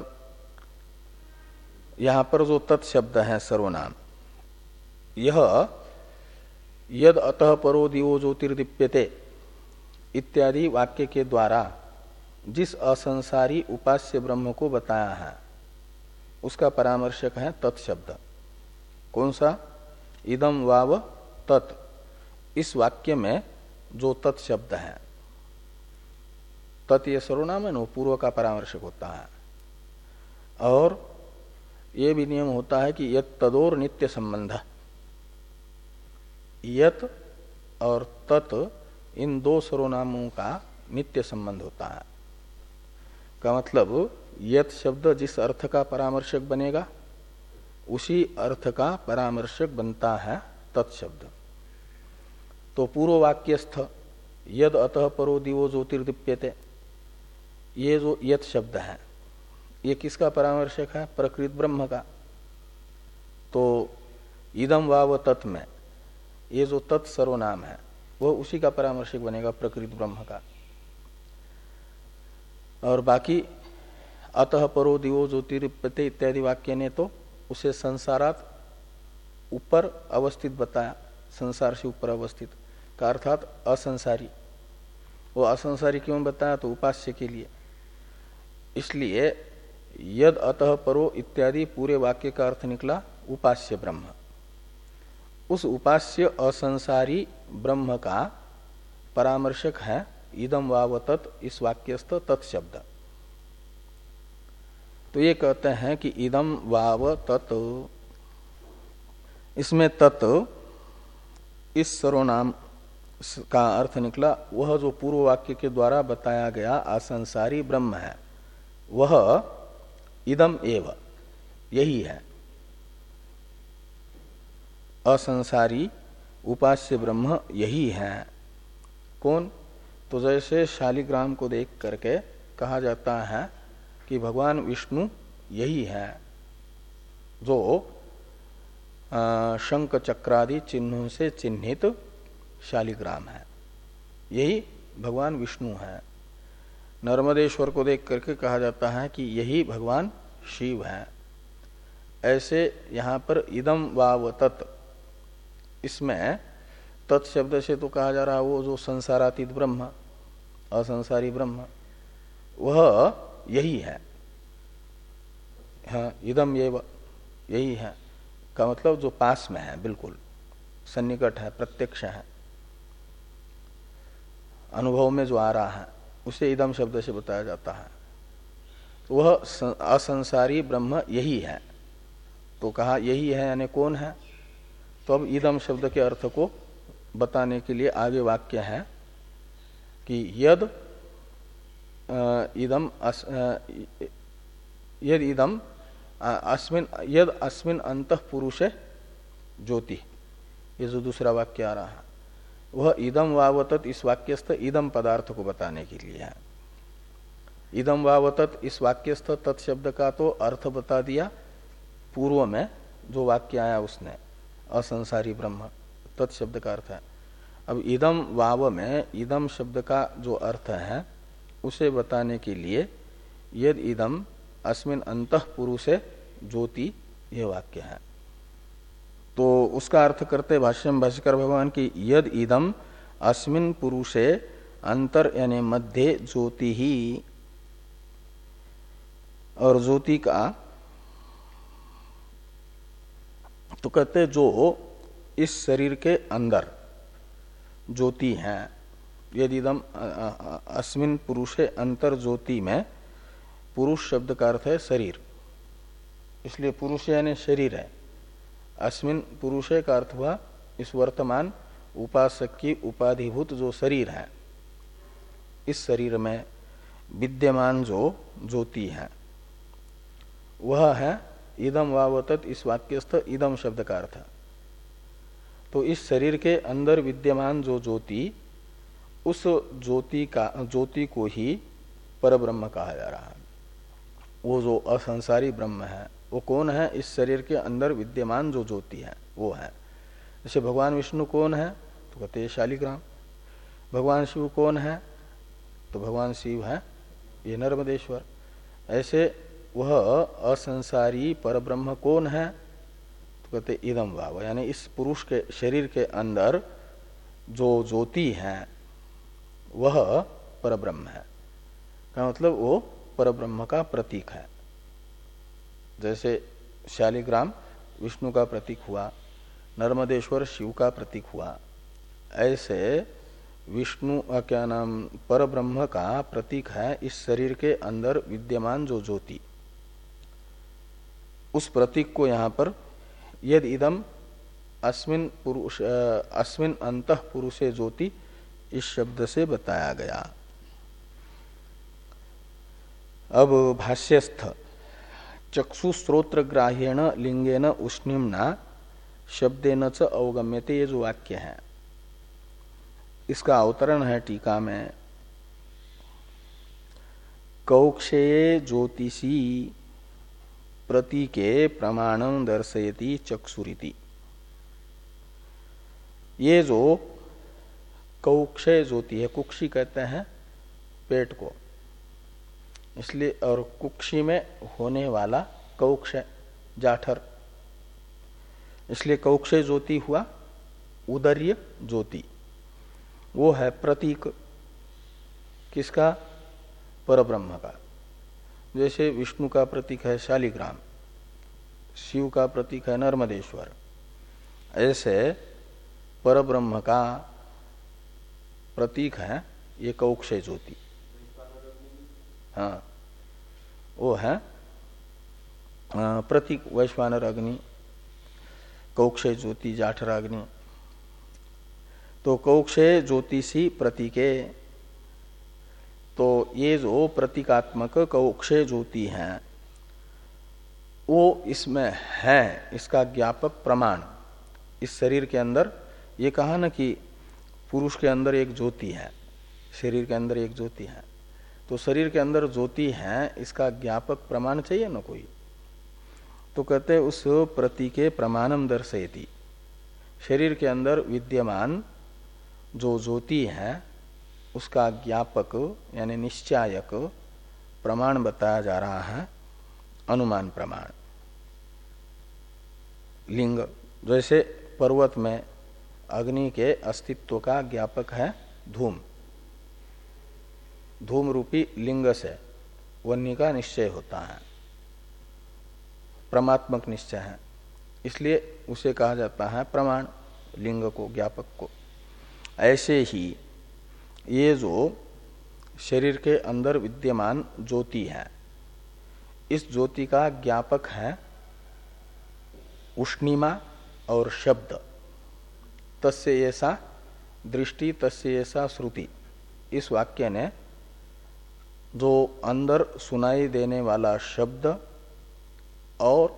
यहां पर जो तत् शब्द है सर्वनाम, यह यद अतः परो दिवो ज्योतिर्दीप्यते इत्यादि वाक्य के द्वारा जिस असंसारी उपास्य ब्रह्म को बताया है उसका परामर्शक है तत्शब्द। कौन सा? इदम वाव तत्, इस वाक्य में जो तत्शब्द है, तत् ये सर्वनाम है ना, पूर्व का परामर्शक होता है। और ये भी नियम होता है कि यत तदोर नित्य संबंध, यत और तत् इन दो सर्वनामों का नित्य संबंध होता है। का मतलब यत शब्द जिस अर्थ का परामर्शक बनेगा उसी अर्थ का परामर्शक बनता है तत्शब्द। तो पूर्व वाक्यस्थ यद अतः परो दिवो ज्योतिर्दीप्यते, ये जो यत शब्द है ये किसका परामर्शक है? प्रकृत ब्रह्म का। तो इदम वाव तत् में ये जो तत् सर्वनाम है वह उसी का परामर्शक बनेगा, प्रकृत ब्रह्म का। और बाकी अतः परो दिवो ज्योतिर्दीप्यते इत्यादि वाक्य ने तो उसे संसारात ऊपर अवस्थित बताया, संसार से ऊपर अवस्थित का अर्थात असंसारी। वो असंसारी क्यों बताया? तो उपास्य के लिए। इसलिए यद अतः परो इत्यादि पूरे वाक्य का अर्थ निकला उपास्य ब्रह्म। उस उपास्य असंसारी ब्रह्म का परामर्शक है इदम वावतत इस वाक्यस्थ तत्शब्द। तो ये कहते हैं कि इदम वाव तत्, इसमें तत् इस सर्वनाम का अर्थ निकला वह जो पूर्व वाक्य के द्वारा बताया गया असंसारी ब्रह्म है, वह इदम एव, यही है असंसारी उपास्य ब्रह्म, यही है। कौन? तो जैसे शालिग्राम को देख करके कहा जाता है कि भगवान विष्णु यही है जो शंख चक्रादि चिन्हों से चिन्हित शालिग्राम है, यही भगवान विष्णु है। नर्मदेश्वर को देख करके कहा जाता है कि यही भगवान शिव है। ऐसे यहाँ पर इदम वाव तत्, इसमें तत् शब्द से तो कहा जा रहा वो जो संसारातीत ब्रह्म, असंसारी ब्रह्म, वह यही है। हाँ, इदम ये यही है का मतलब जो पास में है, बिल्कुल सन्निकट है, प्रत्यक्ष है, अनुभव में जो आ रहा है, उसे इदम शब्द से बताया जाता है। वह असंसारी ब्रह्म यही है। तो कहा यही है यानी कौन है? तो अब इदम शब्द के अर्थ को बताने के लिए आगे वाक्य है कि यद इदम अस, यद इदम अस्मिन यद अस्मिन अंतः पुरुषे ज्योति, ये जो दूसरा वाक्य आ रहा है वह इदम वावतत इस वाक्यस्थ इदम पदार्थ को बताने के लिए है। इदम वावतत इस वाक्यस्थ तत्शब्द का तो अर्थ बता दिया पूर्व में जो वाक्य आया उसने, असंसारी ब्रह्म, तत्शब्द का अर्थ है। अब इदम वाव में इदम शब्द का जो अर्थ है उसे बताने के लिए यद इदम अस्मिन अंतः पुरुषे ज्योति, ये वाक्य है। तो उसका अर्थ करते भाष्यम भाष्यकर भगवान की यद इदम अस्मिन पुरुषे अंतर यानी मध्य ज्योति ही, और ज्योति का तो कहते जो इस शरीर के अंदर ज्योति है, यदि इदम अस्मिन पुरुषे अंतर ज्योति में पुरुष शब्द का अर्थ है शरीर, इसलिए पुरुष यानी शरीर है। अस्मिन पुरुषे का अर्थ हुआ इस वर्तमान उपासक की उपाधिभूत जो शरीर है, इस शरीर में विद्यमान जो ज्योति है वह है इदम वावतत इस वाक्यस्थ इदम शब्द का अर्थ। तो इस शरीर के अंदर विद्यमान जो ज्योति, उस ज्योति का ज्योति को ही परब्रह्म कहा जा रहा है। वो जो असंसारी ब्रह्म है वो कौन है? इस शरीर के अंदर विद्यमान जो ज्योति है वो है। जैसे भगवान विष्णु कौन है? तो कहते हैं शालिग्राम। भगवान शिव कौन है? तो भगवान शिव है ये नर्मदेश्वर। ऐसे वह असंसारी परब्रह्म कौन है? तो कहते इदम वाव, यानी इस पुरुष के शरीर के अंदर जो ज्योति है वह परब्रह्म है का मतलब वो परब्रह्म का प्रतीक है। जैसे शालिग्राम विष्णु का प्रतीक हुआ, नर्मदेश्वर शिव का प्रतीक हुआ, ऐसे विष्णु क्या नाम परब्रह्म का प्रतीक है इस शरीर के अंदर विद्यमान जो ज्योति। उस प्रतीक को यहाँ पर यद इदम अस्मिन पुरुष अस्मिन अंतः पुरुषे ज्योति इस शब्द से बताया गया। अब भाष्यस्थ चक्षु स्त्रोत्र ग्राह्येण लिंगेन उष्णिम्ना शब्देन च अवगम्यते, ये जो वाक्य है इसका अवतरण है टीका में। कौक्षेये ज्योतिषी प्रतीके प्रमाणं दर्शयति चक्षुरिति। ये जो कौक्षय ज्योति है, कुक्षी कहते हैं पेट को, इसलिए, और कुक्षी में होने वाला कौक्षय जाठर, इसलिए कौक्षय ज्योति हुआ उदर्य ज्योति। वो है प्रतीक किसका? परब्रह्म का। जैसे विष्णु का प्रतीक है शालिग्राम, शिव का प्रतीक है नर्मदेश्वर, ऐसे परब्रह्म का प्रतीक है ये कौक्षय ज्योति। हाँ, वो है प्रतीक वैश्वानर अग्नि, कौक्षय ज्योति जाठराग्नि। तो कौक्षय ज्योतिषी प्रतीके, तो ये जो प्रतीकात्मक कौक्षय ज्योति है वो इसमें है, इसका ज्ञापक प्रमाण इस शरीर के अंदर। ये कहा ना कि पुरुष के अंदर एक ज्योति है, शरीर के अंदर एक ज्योति है, तो शरीर के अंदर ज्योति है इसका ज्ञापक प्रमाण चाहिए ना कोई। तो कहते उस प्रतीके प्रमाणम दर्शयति, शरीर के अंदर विद्यमान जो ज्योति है उसका ज्ञापक यानी निश्चायक प्रमाण बताया जा रहा है, अनुमान प्रमाण। लिंग, जैसे पर्वत में अग्नि के अस्तित्व का ज्ञापक है धूम, धूम रूपी लिंग से वन्य का निश्चय होता है, प्रमात्मक निश्चय है, इसलिए उसे कहा जाता है प्रमाण, लिंग को, ज्ञापक को। ऐसे ही ये जो शरीर के अंदर विद्यमान ज्योति है, इस ज्योति का ज्ञापक है उष्णिमा और शब्द। तस्य ऐसा दृष्टि तस्य ऐसा श्रुति, इस वाक्य ने जो अंदर सुनाई देने वाला शब्द और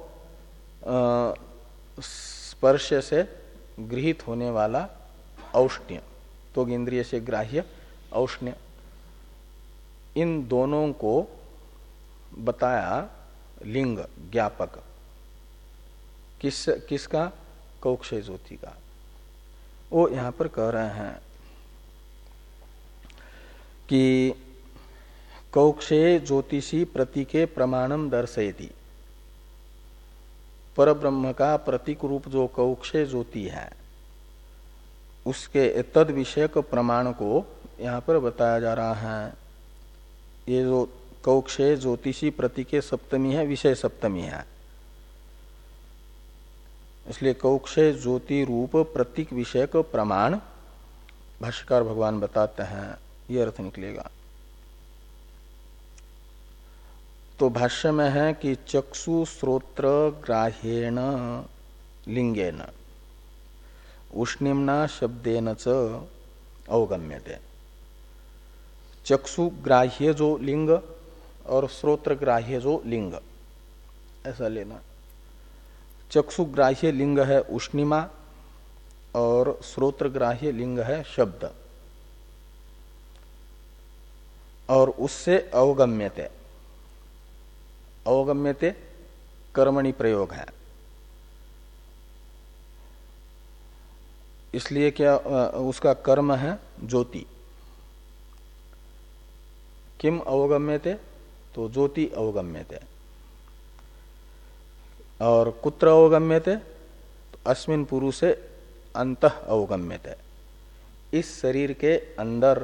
स्पर्श से गृहीत होने वाला औष्ण्य, तो इंद्रिय से ग्राह्य औष्ण्य, इन दोनों को बताया लिंग ज्ञापक। किस किसका? कौक्षय ज्योति का। वो यहां पर कह रहे हैं कि कौक्षे ज्योतिषी प्रतीके प्रमाणम दर्शयति। परब्रह्म का प्रतीक रूप जो कौक्षे ज्योति है, उसके तद विषयक प्रमाण को यहाँ पर बताया जा रहा है। ये जो कौक्षे ज्योतिषी प्रतीके सप्तमी है, विषय सप्तमी है, इसलिए कौक्षे ज्योति रूप प्रतीक विषयक प्रमाण भाष्यकार भगवान बताते हैं, ये अर्थ निकलेगा। तो भाष्य में है कि चक्षु श्रोत्र ग्राह्येण लिंगेन उष्णिम्ना शब्देन च अवगम्यते। चक्षु ग्राह्य जो लिंग और श्रोत्र ग्राह्य जो लिंग, ऐसा लेना। चक्षु ग्राह्य लिंग है उष्णिमा और श्रोत्र ग्राह्य लिंग है शब्द, और उससे अवगम्यते। अवगम्यते कर्मणि प्रयोग है, इसलिए क्या उसका कर्म है ज्योति। किम अवगम्यते? तो ज्योति अवगम्यते। और कुत्र अवगम्यते? तो अस्मिन् पुरुषे अंतः अवगम्यते। इस शरीर के अंदर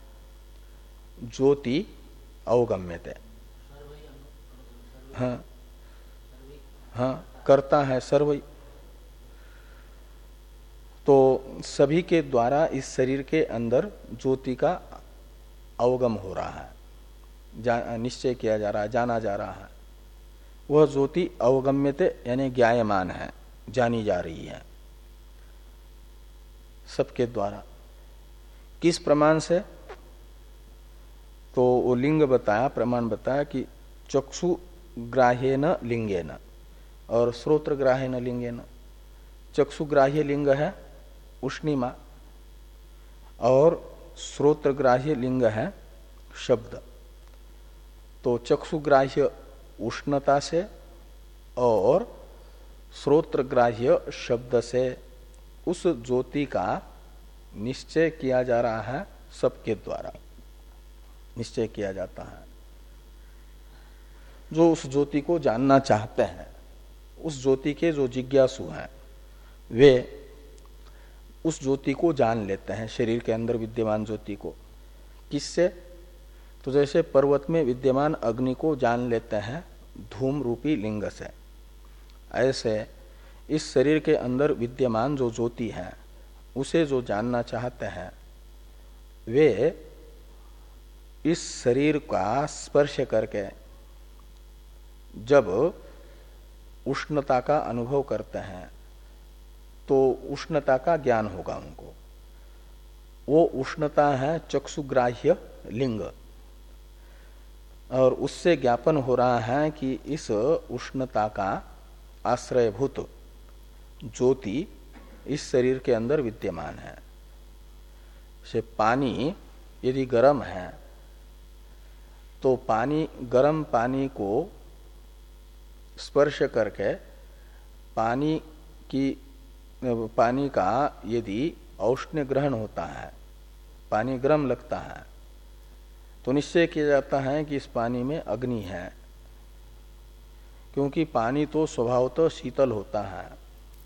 ज्योति अवगम्यते। हाँ हाँ, करता है सर्वई। तो सभी के द्वारा इस शरीर के अंदर ज्योति का अवगम हो रहा है, निश्चय किया जा रहा है, जाना जा रहा है। वह ज्योति अवगम्यते यानी ज्ञायमान है, जानी जा रही है सबके द्वारा। किस प्रमाण से? तो वो लिंग बताया, प्रमाण बताया कि चक्षु ग्राह्येन लिंगेन और श्रोत्र ग्राह्येन लिंगेन। चक्षु ग्राह्य लिंग है उष्णिमा और श्रोत्र ग्राह्य लिंग है शब्द। तो चक्षु ग्राह्य उष्णता से और श्रोत्र ग्राह्य शब्द से उस ज्योति का निश्चय किया जा रहा है, सबके द्वारा निश्चय किया जाता है। जो उस ज्योति को जानना चाहते हैं, उस ज्योति के जो जिज्ञासु हैं, वे उस ज्योति को जान लेते हैं, शरीर के अंदर विद्यमान ज्योति को। किससे? तो जैसे पर्वत में विद्यमान अग्नि को जान लेते हैं धूम रूपी लिंग से, ऐसे इस शरीर के अंदर विद्यमान जो ज्योति है उसे जो जानना चाहते हैं, वे इस शरीर का स्पर्श करके जब उष्णता का अनुभव करते हैं तो उष्णता का ज्ञान होगा उनको। वो उष्णता है चक्षुग्राह्य लिंग, और उससे ज्ञापन हो रहा है कि इस उष्णता का आश्रयभूत ज्योति इस शरीर के अंदर विद्यमान है। से पानी यदि गर्म है तो पानी, गर्म पानी को स्पर्श करके पानी की पानी का यदि औष्ण्य ग्रहण होता है, पानी गर्म लगता है, तो निश्चय किया जाता है कि इस पानी में अग्नि है, क्योंकि पानी तो स्वभावतः शीतल होता है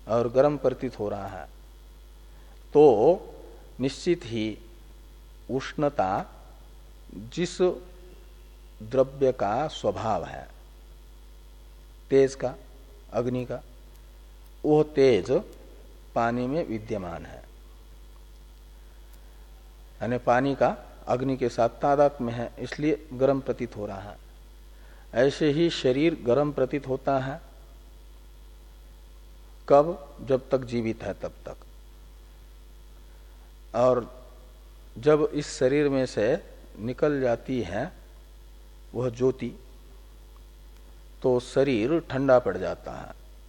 और गर्म प्रतीत हो रहा है, तो निश्चित ही उष्णता जिस द्रव्य का स्वभाव है, तेज का, अग्नि का, वह तेज पानी में विद्यमान है, यानी पानी का अग्नि के साथ तादात्म्य है, इसलिए गर्म प्रतीत हो रहा है। ऐसे ही शरीर गर्म प्रतीत होता है, कब? जब तक जीवित है तब तक। और जब इस शरीर में से निकल जाती है वह ज्योति, तो शरीर ठंडा पड़ जाता है।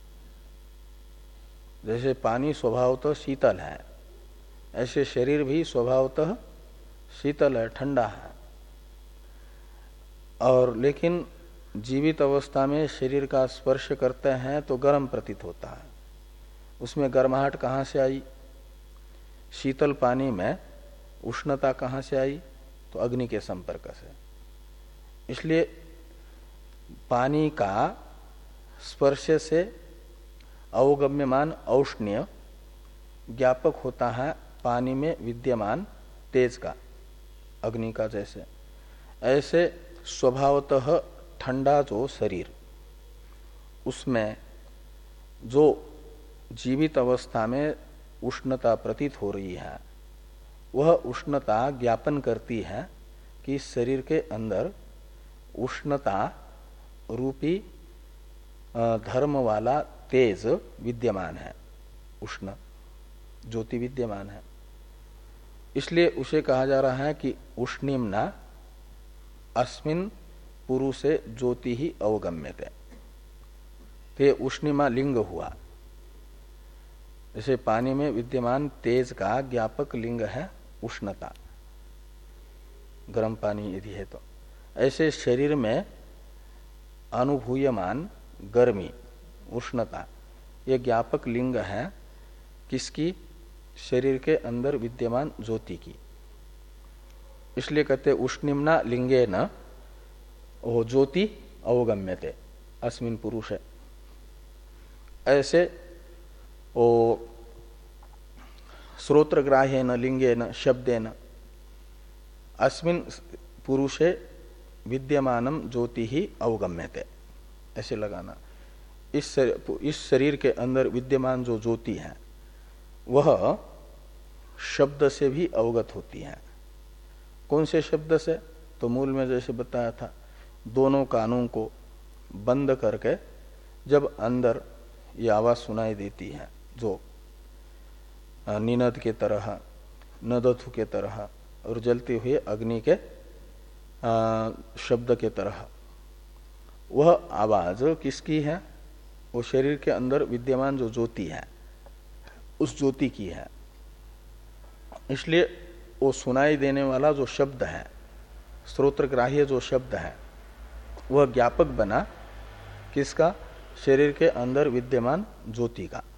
जैसे पानी स्वभावतः शीतल है, ऐसे शरीर भी स्वभावतः शीतल है, ठंडा है। और लेकिन जीवित अवस्था में शरीर का स्पर्श करते हैं तो गर्म प्रतीत होता है। उसमें गर्माहट कहाँ से आई? शीतल पानी में उष्णता कहाँ से आई? तो अग्नि के संपर्क से। इसलिए पानी का स्पर्श से अवगम्यमान औष्ण्य ज्ञापक होता है पानी में विद्यमान तेज का, अग्नि का। जैसे ऐसे स्वभावतः ठंडा जो शरीर, उसमें जो जीवित अवस्था में उष्णता प्रतीत हो रही है, वह उष्णता ज्ञापन करती है कि इस शरीर के अंदर उष्णता रूपी धर्म वाला तेज विद्यमान है, उष्ण ज्योति विद्यमान है। इसलिए उसे कहा जा रहा है कि उष्णिम्ना अस्मिन् पुरुषे ज्योति ही अवगम्यते। तो उष्णिमा लिंग हुआ। जैसे पानी में विद्यमान तेज का ज्ञापक लिंग है उष्णता, गर्म पानी यदि है तो, ऐसे शरीर में अनुभूयमान गर्मी, उष्णता, ये ज्ञापक लिंग है किसकी? शरीर के अंदर विद्यमान ज्योति की। इसलिए कहते उष्णिम्ना लिंगे न वो ज्योति अवगम्यते अस्मिन् पुरुषे। ऐसे वो श्रोत्रग्राह्येन लिंगेन शब्देन अस्मिन् पुरुषे विद्यमानम ज्योति ही अवगम्यते, ऐसे लगाना। इस इस शरीर के अंदर विद्यमान जो ज्योति है वह शब्द से भी अवगत होती है। कौन से शब्द से? तो मूल में जैसे बताया था, दोनों कानों को बंद करके जब अंदर ये आवाज सुनाई देती है, जो निनद के तरह, नदथु के तरह और जलते हुए अग्नि के शब्द के तरह, वह आवाज किसकी है? वो शरीर के अंदर विद्यमान जो ज्योति है उस ज्योति की है। इसलिए वो सुनाई देने वाला जो शब्द है, श्रोत्रग्राह्य जो शब्द है, वह ज्ञापक बना किसका? शरीर के अंदर विद्यमान ज्योति का।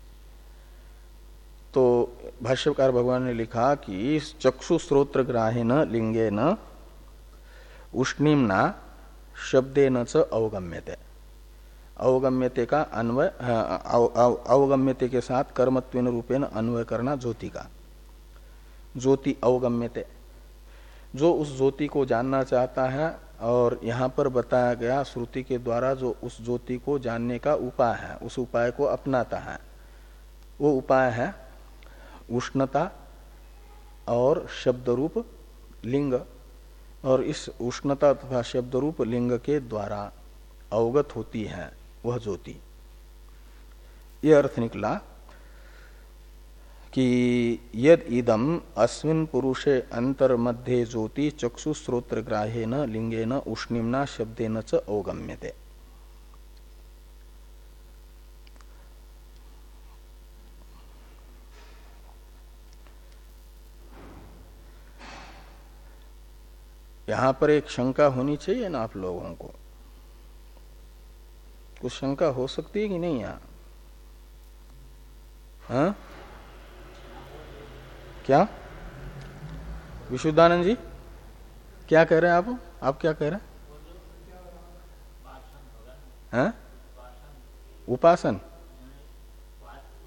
तो भाष्यकार भगवान ने लिखा कि चक्षु श्रोत्रग्राह्येन लिंगेन उष्णिम्ना शब्देन च अवगम्यते। अवगम्यते का अन्वय, अवगम्यते के साथ कर्मत्वेन रूपेण अन्वय करना ज्योति का। ज्योति अवगम्यते, जो उस ज्योति को जानना चाहता है, और यहाँ पर बताया गया श्रुति के द्वारा जो उस ज्योति को जानने का उपाय है, उस उपाय को अपनाता है, वो उपाय है उष्णता और शब्द रूप लिंग। और इस उष्णता तथा शब्द रूप लिंग के द्वारा अवगत होती है वह ज्योति। यह अर्थ निकला कि यद इदम अस्मिन् पुरुषे अंतर्मध्ये ज्योति चक्षु श्रोत्र ग्राह्येन लिंगेन उष्णिम्ना शब्देन च अवगम्यते। यहां पर एक शंका होनी चाहिए ना आप लोगों को। कुछ शंका हो सकती है कि नहीं यहाँ? हाँ? क्या विशुद्धानंद जी क्या कह रहे हैं आप? आप क्या कह रहे हैं? हाँ? उपासन?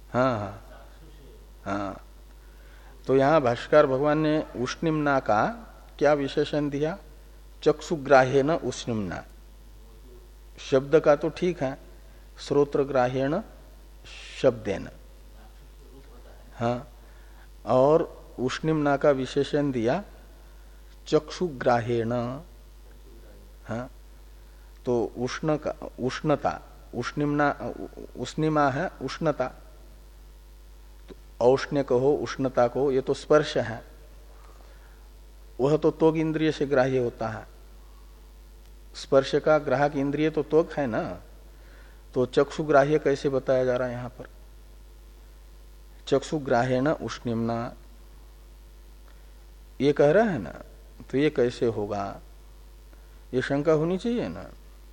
हाँ हाँ हाँ। तो यहाँ भाष्कर भगवान ने उष्णिम्ना का क्या विशेषण दिया? चक्षुग्राह्येन उष्णिम्ना। शब्द का तो ठीक है, श्रोत्रग्राह्येन शब्देन। हाँ, और उष्णिम्ना का विशेषण दिया चक्षुग्राह्येन। हाँ, तो उष्ण का उष्णता, उष्णिम्ना उष्णिमा है उष्णता, तो औष्ण्य कहो उष्णता कहो, ये तो स्पर्श है, वह तो त्वग इंद्रिय से ग्राह्य होता है। स्पर्श का ग्राहक इंद्रिय तो त्वक है ना, तो चक्षुग्राह्य कैसे बताया जा रहा है यहां पर? चक्षुग्राह्येन उष्णिम्ना ये कह रहा है ना, तो ये कैसे होगा? ये शंका होनी चाहिए ना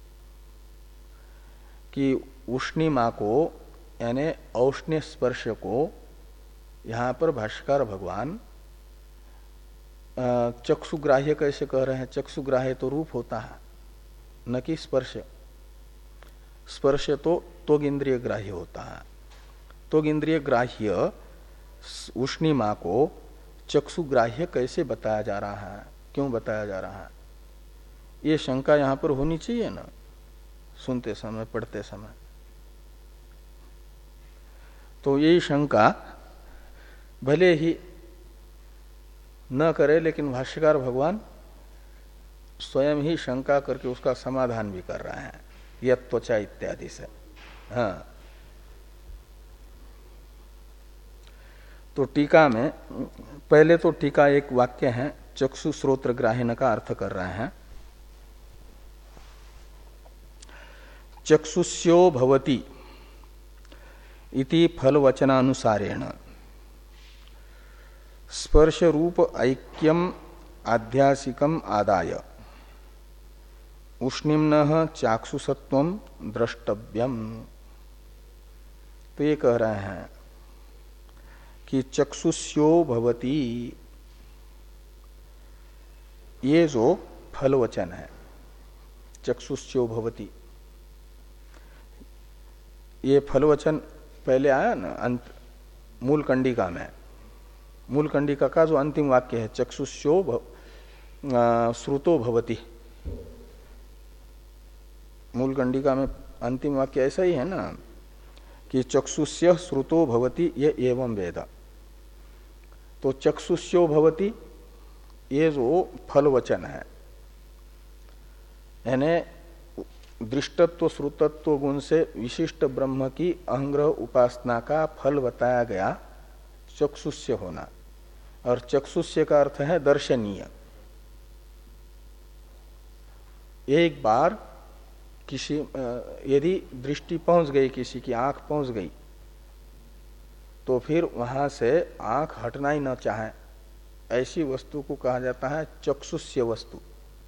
कि उष्णिमा को यानी औष्ण्य स्पर्श को यहां पर भाष्कर भगवान चक्षुग्राह्य कैसे कह रहे हैं? चक्षुग्राह्य तो रूप होता है, न कि स्पर्श। स्पर्श तो त्वग इंद्रिय ग्राह्य होता है। त्वग इंद्रिय ग्राह्य उष्णिमा को चक्षुग्राह्य कैसे बताया जा रहा है? क्यों बताया जा रहा है? ये शंका यहां पर होनी चाहिए ना, सुनते समय, पढ़ते समय। तो यही शंका भले ही न करे, लेकिन भाष्यकार भगवान स्वयं ही शंका करके उसका समाधान भी कर रहा है, यत्त्वचा इत्यादि से। हाँ, तो टीका में पहले तो टीका एक वाक्य है, चक्षु श्रोत्र ग्राह्यन का अर्थ कर रहे हैं। चक्षुष्यो भवति इति फलवचनानुसारेण स्पर्श रूप ऐक्यम आध्यासिकम आदाय उष्णिम्नः चाक्षुषत्वम द्रष्टव्यम। तो ये कह रहे हैं कि चक्षुष्यो भवति, ये जो फलवचन है चक्षुष्यो भवति, ये फलवचन पहले आया ना अंत मूल कंडिका में। मूल कंडिका का जो अंतिम वाक्य है चक्षुष्यो भव, श्रुतो भवति, मूल कंडिका में अंतिम वाक्य ऐसा ही है ना कि चक्षुष्य श्रुतो भवति ये एवं वेद। तो चक्षुष्यो भवति ये जो फलवचन है, यानी दृष्टत्व श्रुतत्व गुण से विशिष्ट ब्रह्म की अहंग्रह उपासना का फल बताया गया चक्षुष्य होना। और चक्षुष्य का अर्थ है दर्शनीय। एक बार किसी यदि दृष्टि पहुंच गई, किसी की आंख पहुंच गई, तो फिर वहां से आंख हटना ही न चाहे, ऐसी वस्तु को कहा जाता है चक्षुष्य वस्तु।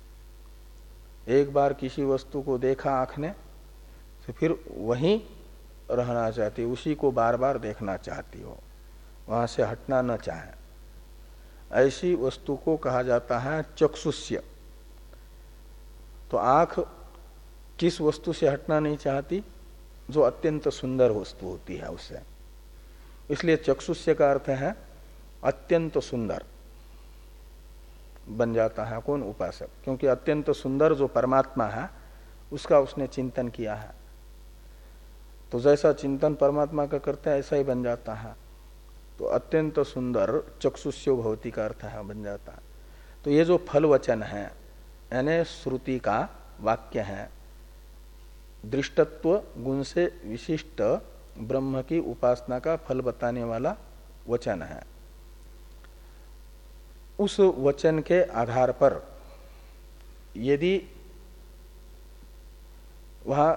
एक बार किसी वस्तु को देखा आंख ने, तो फिर वहीं रहना चाहती, उसी को बार बार देखना चाहती हो, वहां से हटना न चाहे, ऐसी वस्तु को कहा जाता है चक्षुष्य। तो आंख किस वस्तु से हटना नहीं चाहती? जो अत्यंत सुंदर वस्तु होती है उससे। इसलिए चक्षुष्य का अर्थ है अत्यंत सुंदर बन जाता है कौन? उपासक। क्योंकि अत्यंत सुंदर जो परमात्मा है उसका उसने चिंतन किया है, तो जैसा चिंतन परमात्मा का करता है ऐसा ही बन जाता है। तो अत्यंत सुंदर चक्षुष्यो भवति का अर्थ है बन जाता है। तो ये जो फल वचन है यानी श्रुति का वाक्य है, दृष्टत्व गुण से विशिष्ट ब्रह्म की उपासना का फल बताने वाला वचन है। उस वचन के आधार पर यदि वहां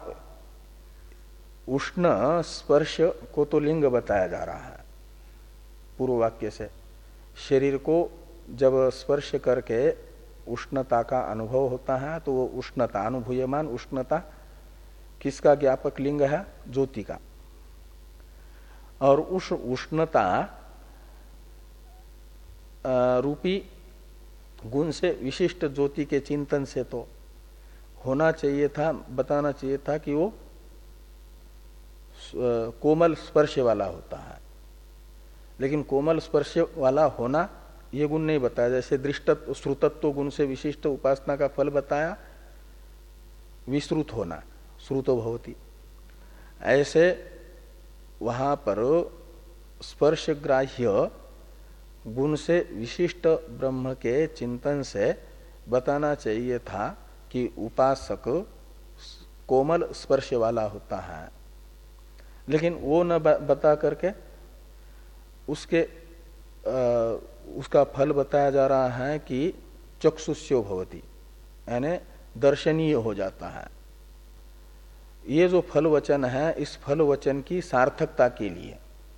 उष्ण स्पर्श को तो लिंग बताया जा रहा है पूर्व वाक्य से, शरीर को जब स्पर्श करके उष्णता का अनुभव होता है तो वो उष्णता, अनुभूयमान उष्णता किसका ज्ञापक लिंग है? ज्योति का। और उस उष्णता रूपी गुण से विशिष्ट ज्योति के चिंतन से तो होना चाहिए था, बताना चाहिए था कि वो कोमल स्पर्श वाला होता है। लेकिन कोमल स्पर्श वाला होना ये गुण नहीं बताया। जैसे दृष्टत्व श्रुतत्व गुण से विशिष्ट उपासना का फल बताया, विश्रुत होना, श्रुतो भवति। ऐसे वहां पर स्पर्शग्राह्य गुण से विशिष्ट ब्रह्म के चिंतन से बताना चाहिए था कि उपासक कोमल स्पर्श वाला होता है, लेकिन वो न बता करके उसके आ, उसका फल बताया जा रहा है कि चक्षुष्यो भवति, यानी दर्शनीय हो जाता है। ये जो फल वचन है, इस फल वचन की सार्थकता के लिए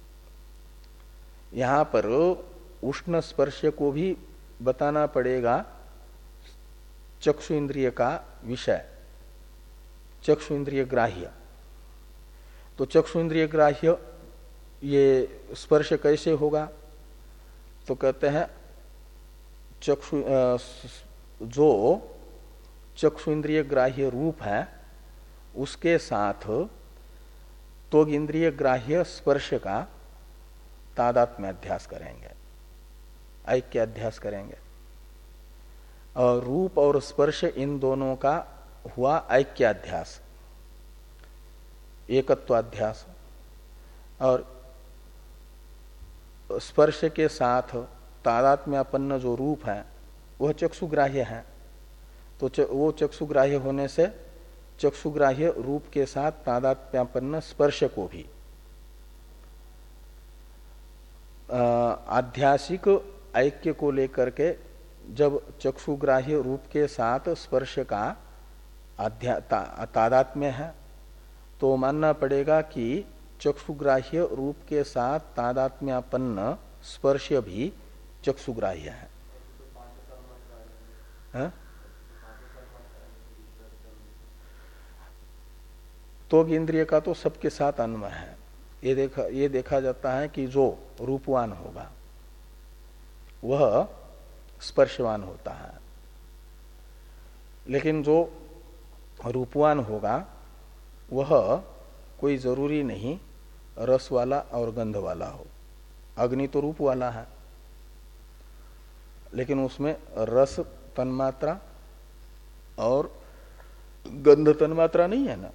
यहां पर उष्ण स्पर्श को भी बताना पड़ेगा चक्षु इंद्रिय का विषय, चक्षु इंद्रिय ग्राह्य। तो चक्षु इंद्रिय ग्राह्य ये स्पर्श कैसे होगा? तो कहते हैं चक्षु जो चक्षु इंद्रिय ग्राह्य रूप है उसके साथ त्वग इंद्रिय ग्राह्य स्पर्श का तादात्म्य अध्यास करेंगे, ऐक्य अध्यास करेंगे। और रूप और स्पर्श इन दोनों का हुआ ऐक्याध्यास, एकत्वाध्यास। और स्पर्श के साथ तादात्म्यापन्न जो रूप है वह चक्षुग्राह्य है। तो च, वो चक्षुग्राह्य होने से चक्षुग्राह्य रूप के साथ तादात्म्यापन्न स्पर्श को भी आध्यासिक ऐक्य को लेकर के जब चक्षुग्राह्य रूप के साथ स्पर्श का ता, तादात्म्य है तो मानना पड़ेगा कि चक्षुग्राह्य रूप के साथ तादात्म्यापन्न स्पर्श भी चक्षुग्राह्य है, है? तो इंद्रिय का तो सबके साथ अन्वय है। ये देखा ये देखा जाता है कि जो रूपवान होगा वह स्पर्शवान होता है, लेकिन जो रूपवान होगा वह कोई जरूरी नहीं रस वाला और गंध वाला हो। अग्नि तो रूप वाला है, लेकिन उसमें रस तन्मात्रा और गंध तन्मात्रा नहीं है ना।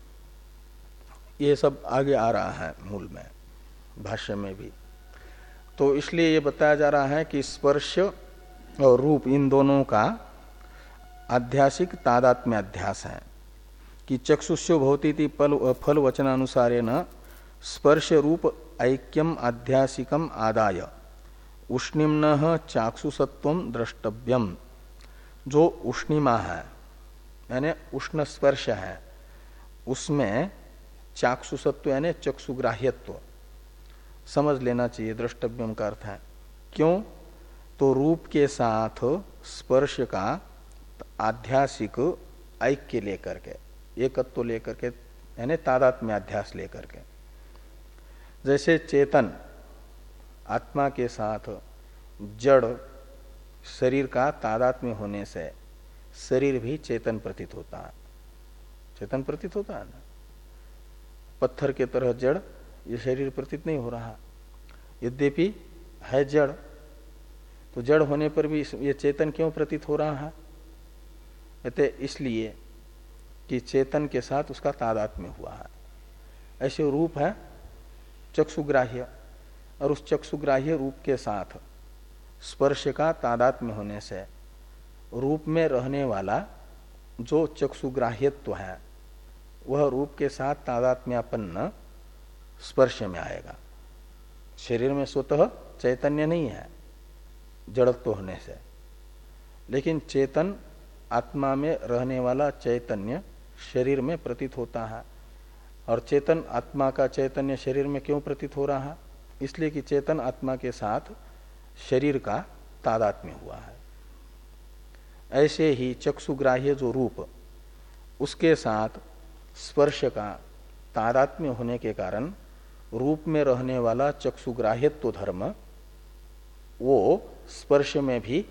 ये सब आगे आ रहा है मूल में, भाष्य में भी। तो इसलिए ये बताया जा रहा है कि स्पर्श और रूप इन दोनों का आध्यासिक तादात्म्य अध्यास है कि चक्षुष्यो भवतीति फल वचनानुसारेण स्पर्श रूप ऐक्यम आध्यासिकम आदाय उष्णिम्न चाक्षुसत्वम द्रष्टव्यम। जो उष्णिमा है यानी उष्ण स्पर्श है उसमें चाक्षुसत्व यानी चक्षुग्राह्यत्व समझ लेना चाहिए। द्रष्टव्यम का अर्थ है क्यों? तो रूप के साथ स्पर्श का आध्यासिक ऐक्य लेकर के, एकत्व लेकर के, यानी तादात्म्य अध्यास लेकर के। जैसे चेतन आत्मा के साथ जड़ शरीर का तादात्म्य होने से शरीर भी चेतन प्रतीत होता है, चेतन प्रतीत होता है ना। पत्थर के तरह जड़ ये शरीर प्रतीत नहीं हो रहा, यद्यपि है जड़, तो जड़ होने पर भी ये चेतन क्यों प्रतीत हो रहा है? कहते इसलिए कि चेतन के साथ उसका तादात्म्य हुआ है। ऐसे रूप है चक्षुग्राह्य, और उस चक्षुग्राह्य रूप के साथ स्पर्श का तादात्म्य होने से रूप में रहने वाला जो चक्षुग्राह्यत्व है वह रूप के साथ तादात्म्यापन्न स्पर्श में आएगा। शरीर में स्वतः चैतन्य नहीं है जड़त्व होने से, लेकिन चेतन आत्मा में रहने वाला चैतन्य शरीर में प्रतीत होता है। और चेतन आत्मा का चैतन्य शरीर में क्यों प्रतीत हो रहा है? इसलिए कि चेतन आत्मा के साथ शरीर का तादात्म्य हुआ है। ऐसे ही चक्षुग्राह्य जो रूप उसके साथ स्पर्श का तादात्म्य होने के कारण रूप में रहने वाला चक्षुग्राह्यत्व धर्म वो स्पर्श में भी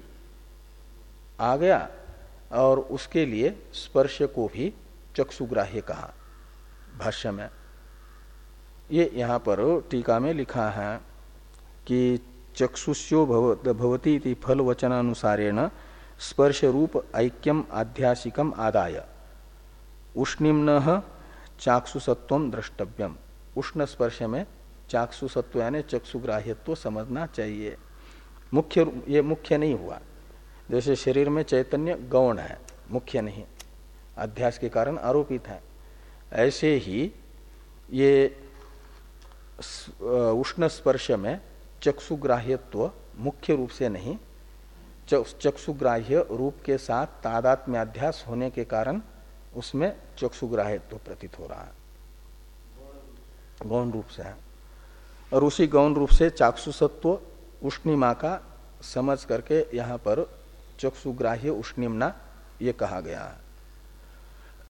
आ गया, और उसके लिए स्पर्श को भी चक्षुग्राह्य कहा भाष्य में। ये यहां पर टीका में लिखा है कि चक्षुष्यो भवती इति फल वचनानुसारेण स्पर्श रूप ऐक्यम आध्यासिकम आदाय उष्णिम्न चाक्षुसत्वम द्रष्टव्यम। उष्ण स्पर्श में चाक्षुसत्व यानी चक्षुग्राह्यत्व समझना चाहिए। मुख्य ये मुख्य नहीं हुआ, जैसे शरीर में चैतन्य गौण है, मुख्य नहीं, अध्यास के कारण आरोपित है। ऐसे ही ये उष्ण स्पर्श में चक्षुग्राह्यत्व मुख्य रूप से नहीं, चक्षुग्राह्य रूप के साथ तादात्म्याध्यास होने के कारण उसमें चक्षुग्राह्यत्व प्रतीत हो रहा है, गौण रूप से है। और उसी गौण रूप से चाक्षुसत्व उष्णिमा का समझ करके यहाँ पर चक्षुग्राह्य उष्णिमना ये कहा गया है।